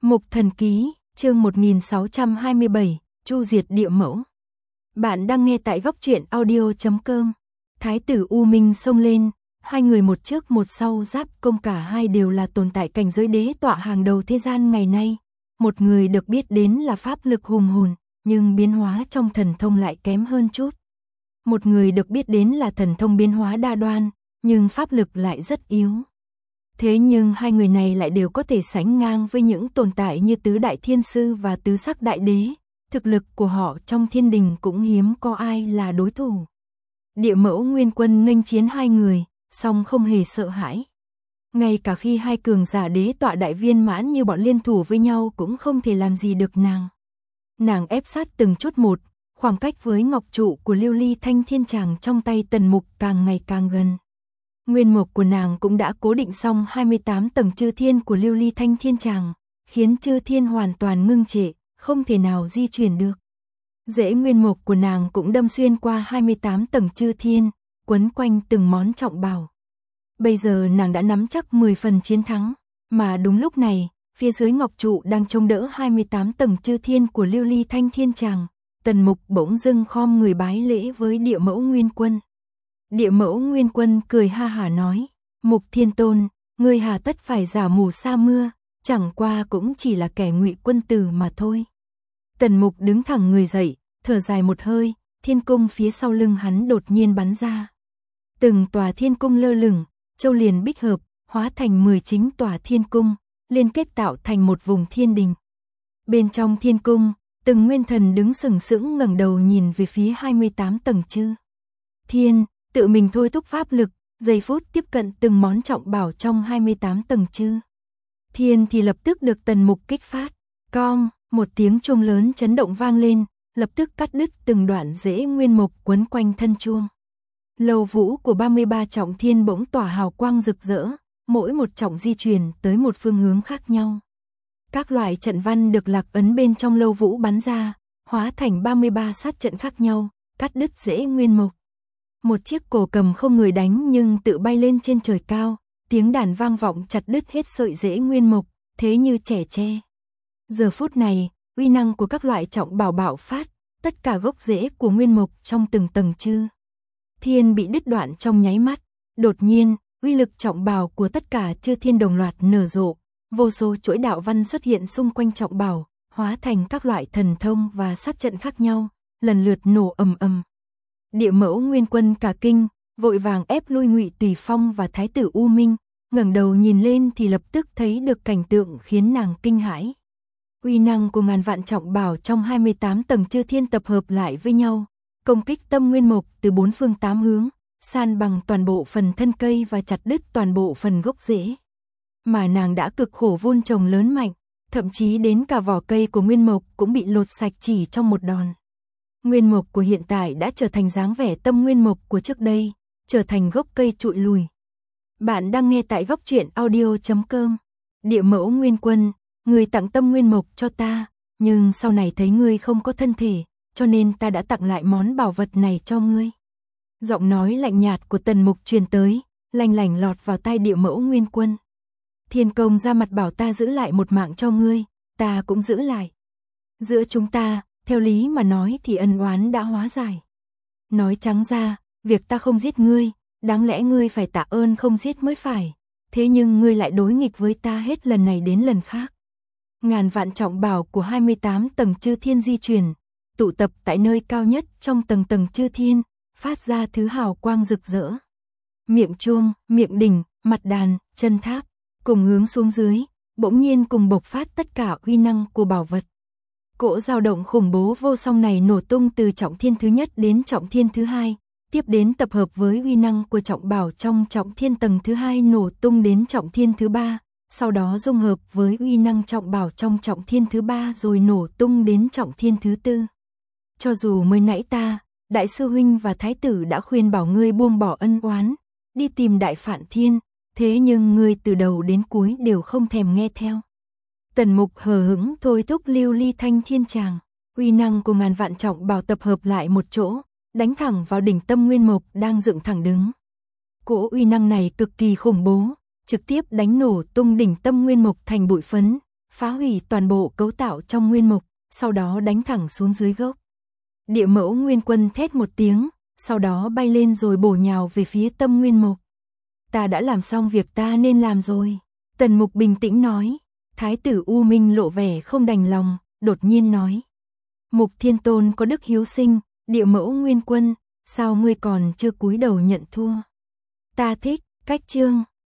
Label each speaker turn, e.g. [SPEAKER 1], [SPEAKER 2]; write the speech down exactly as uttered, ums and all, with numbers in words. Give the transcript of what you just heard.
[SPEAKER 1] Mục Thần Ký, chương một nghìn sáu trăm hai mươi bảy, Chu diệt địa mẫu. Bạn đang nghe tại góc truyện audio chấm com. Thái tử U Minh xông lên, hai người một trước một sau giáp công, cả hai đều là tồn tại cảnh giới đế tọa hàng đầu thế gian ngày nay. Một người được biết đến là pháp lực hùng hồn, nhưng biến hóa trong thần thông lại kém hơn chút. Một người được biết đến là thần thông biến hóa đa đoan, nhưng pháp lực lại rất yếu. Thế nhưng hai người này lại đều có thể sánh ngang với những tồn tại như Tứ Đại Thiên Sư và Tứ Sắc Đại Đế. Thực lực của họ trong thiên đình cũng hiếm có ai là đối thủ. Địa mẫu Nguyên Quân nghênh chiến hai người, song không hề sợ hãi. Ngay cả khi hai cường giả đế tọa đại viên mãn như bọn liên thủ với nhau cũng không thể làm gì được nàng. Nàng ép sát từng chút một, khoảng cách với ngọc trụ của Lưu Ly Thanh Thiên Tràng trong tay Tần Mục càng ngày càng gần. Nguyên mộc của nàng cũng đã cố định xong hai mươi tám tầng chư thiên của Lưu Ly Thanh Thiên Tràng, khiến chư thiên hoàn toàn ngưng trệ, không thể nào di chuyển được. Rễ nguyên mộc của nàng cũng đâm xuyên qua hai mươi tám tầng chư thiên, quấn quanh từng món trọng bảo. Bây giờ nàng đã nắm chắc mười phần chiến thắng, mà đúng lúc này, phía dưới ngọc trụ đang chống đỡ hai mươi tám tầng chư thiên của Lưu Ly Thanh Thiên Tràng, Tần Mục bỗng dưng khom người bái lễ với địa mẫu Nguyên Quân. Địa mẫu Nguyên Quân cười ha hả nói, Mục Thiên Tôn, ngươi hà tất phải giả mù sa mưa, chẳng qua cũng chỉ là kẻ ngụy quân tử mà thôi. Tần Mục đứng thẳng người dậy, thở dài một hơi, thiên cung phía sau lưng hắn đột nhiên bắn ra. Từng tòa thiên cung lơ lửng, châu liền bích hợp, hóa thành mười chín tòa thiên cung, liên kết tạo thành một vùng thiên đình. Bên trong thiên cung, từng nguyên thần đứng sừng sững ngẩng đầu nhìn về phía hai mươi tám tầng chư thiên, tự mình thôi thúc pháp lực, giây phút tiếp cận từng món trọng bảo trong hai mươi tám tầng chư thiên thì lập tức được Tần Mục kích phát. Cong, một tiếng chuông lớn chấn động vang lên, lập tức cắt đứt từng đoạn rễ nguyên mộc quấn quanh thân chuông. Lầu vũ của ba mươi ba trọng thiên bỗng tỏa hào quang rực rỡ, mỗi một trọng di chuyển tới một phương hướng khác nhau. Các loại trận văn được lạc ấn bên trong lâu vũ bắn ra, hóa thành ba mươi ba sát trận khác nhau, cắt đứt rễ nguyên mộc. Một chiếc cổ cầm không người đánh nhưng tự bay lên trên trời cao, tiếng đàn vang vọng chặt đứt hết sợi rễ nguyên mộc, thế như trẻ tre. Giờ phút này, uy năng của các loại trọng bảo bạo phát, tất cả gốc rễ của nguyên mộc trong từng tầng chư thiên bị đứt đoạn trong nháy mắt. Đột nhiên, uy lực trọng bảo của tất cả chư thiên đồng loạt nở rộ, vô số chuỗi đạo văn xuất hiện xung quanh trọng bảo, hóa thành các loại thần thông và sát trận khác nhau, lần lượt nổ ầm ầm. Địa mẫu Nguyên Quân cả kinh, vội vàng ép lui Ngụy Tùy Phong và Thái tử U Minh, ngẩng đầu nhìn lên thì lập tức thấy được cảnh tượng khiến nàng kinh hãi. Uy năng của ngàn vạn trọng bảo trong hai mươi tám tầng chư thiên tập hợp lại với nhau, công kích tâm nguyên mộc từ bốn phương tám hướng, san bằng toàn bộ phần thân cây và chặt đứt toàn bộ phần gốc rễ. Mà nàng đã cực khổ vun trồng lớn mạnh, thậm chí đến cả vỏ cây của nguyên mộc cũng bị lột sạch chỉ trong một đòn. Nguyên mộc của hiện tại đã trở thành dáng vẻ tâm nguyên mộc của trước đây, trở thành gốc cây trụi lùi. Bạn đang nghe tại góc truyện audio chấm com. Địa mẫu Nguyên Quân, ngươi tặng tâm nguyên mộc cho ta, nhưng sau này thấy ngươi không có thân thể, cho nên ta đã tặng lại món bảo vật này cho ngươi. Giọng nói lạnh nhạt của Tần Mục truyền tới, lanh lảnh lọt vào tai địa mẫu Nguyên Quân. Thiên công ra mặt bảo ta giữ lại một mạng cho ngươi, ta cũng giữ lại. Giữa chúng ta, theo lý mà nói thì ân oán đã hóa giải. Nói trắng ra, việc ta không giết ngươi, đáng lẽ ngươi phải tạ ơn không giết mới phải. Thế nhưng ngươi lại đối nghịch với ta hết lần này đến lần khác. Ngàn vạn trọng bảo của hai mươi tám tầng chư thiên di chuyển, tụ tập tại nơi cao nhất trong tầng tầng chư thiên, phát ra thứ hào quang rực rỡ. Miệng chuông, miệng đỉnh, mặt đàn, chân tháp, cùng hướng xuống dưới, bỗng nhiên cùng bộc phát tất cả uy năng của bảo vật. Cỗ dao động khủng bố vô song này nổ tung từ trọng thiên thứ nhất đến trọng thiên thứ hai, tiếp đến tập hợp với uy năng của trọng bảo trong trọng thiên tầng thứ hai nổ tung đến trọng thiên thứ ba, sau đó dung hợp với uy năng trọng bảo trong trọng thiên thứ ba rồi nổ tung đến trọng thiên thứ tư. Cho dù mới nãy ta, Đại sư huynh và Thái tử đã khuyên bảo ngươi buông bỏ ân oán, đi tìm Đại Phạn Thiên, thế nhưng ngươi từ đầu đến cuối đều không thèm nghe theo. Tần Mục hờ hững thôi thúc Lưu Ly Thanh Thiên Tràng, uy năng của ngàn vạn trọng bảo tập hợp lại một chỗ, đánh thẳng vào đỉnh tâm nguyên mộc đang dựng thẳng đứng. Cỗ uy năng này cực kỳ khủng bố, trực tiếp đánh nổ tung đỉnh tâm nguyên mộc thành bụi phấn, phá hủy toàn bộ cấu tạo trong nguyên mục, sau đó đánh thẳng xuống dưới gốc. Địa mẫu nguyên quân thét một tiếng, sau đó bay lên rồi bổ nhào về phía tâm nguyên mục. Ta đã làm xong việc ta nên làm rồi. Tần Mục bình tĩnh nói. Thái tử U Minh lộ vẻ không đành lòng, đột nhiên nói. Mục Thiên Tôn có đức hiếu sinh, địa mẫu nguyên quân, sao ngươi còn chưa cúi đầu nhận thua? Ta thích, cách chương.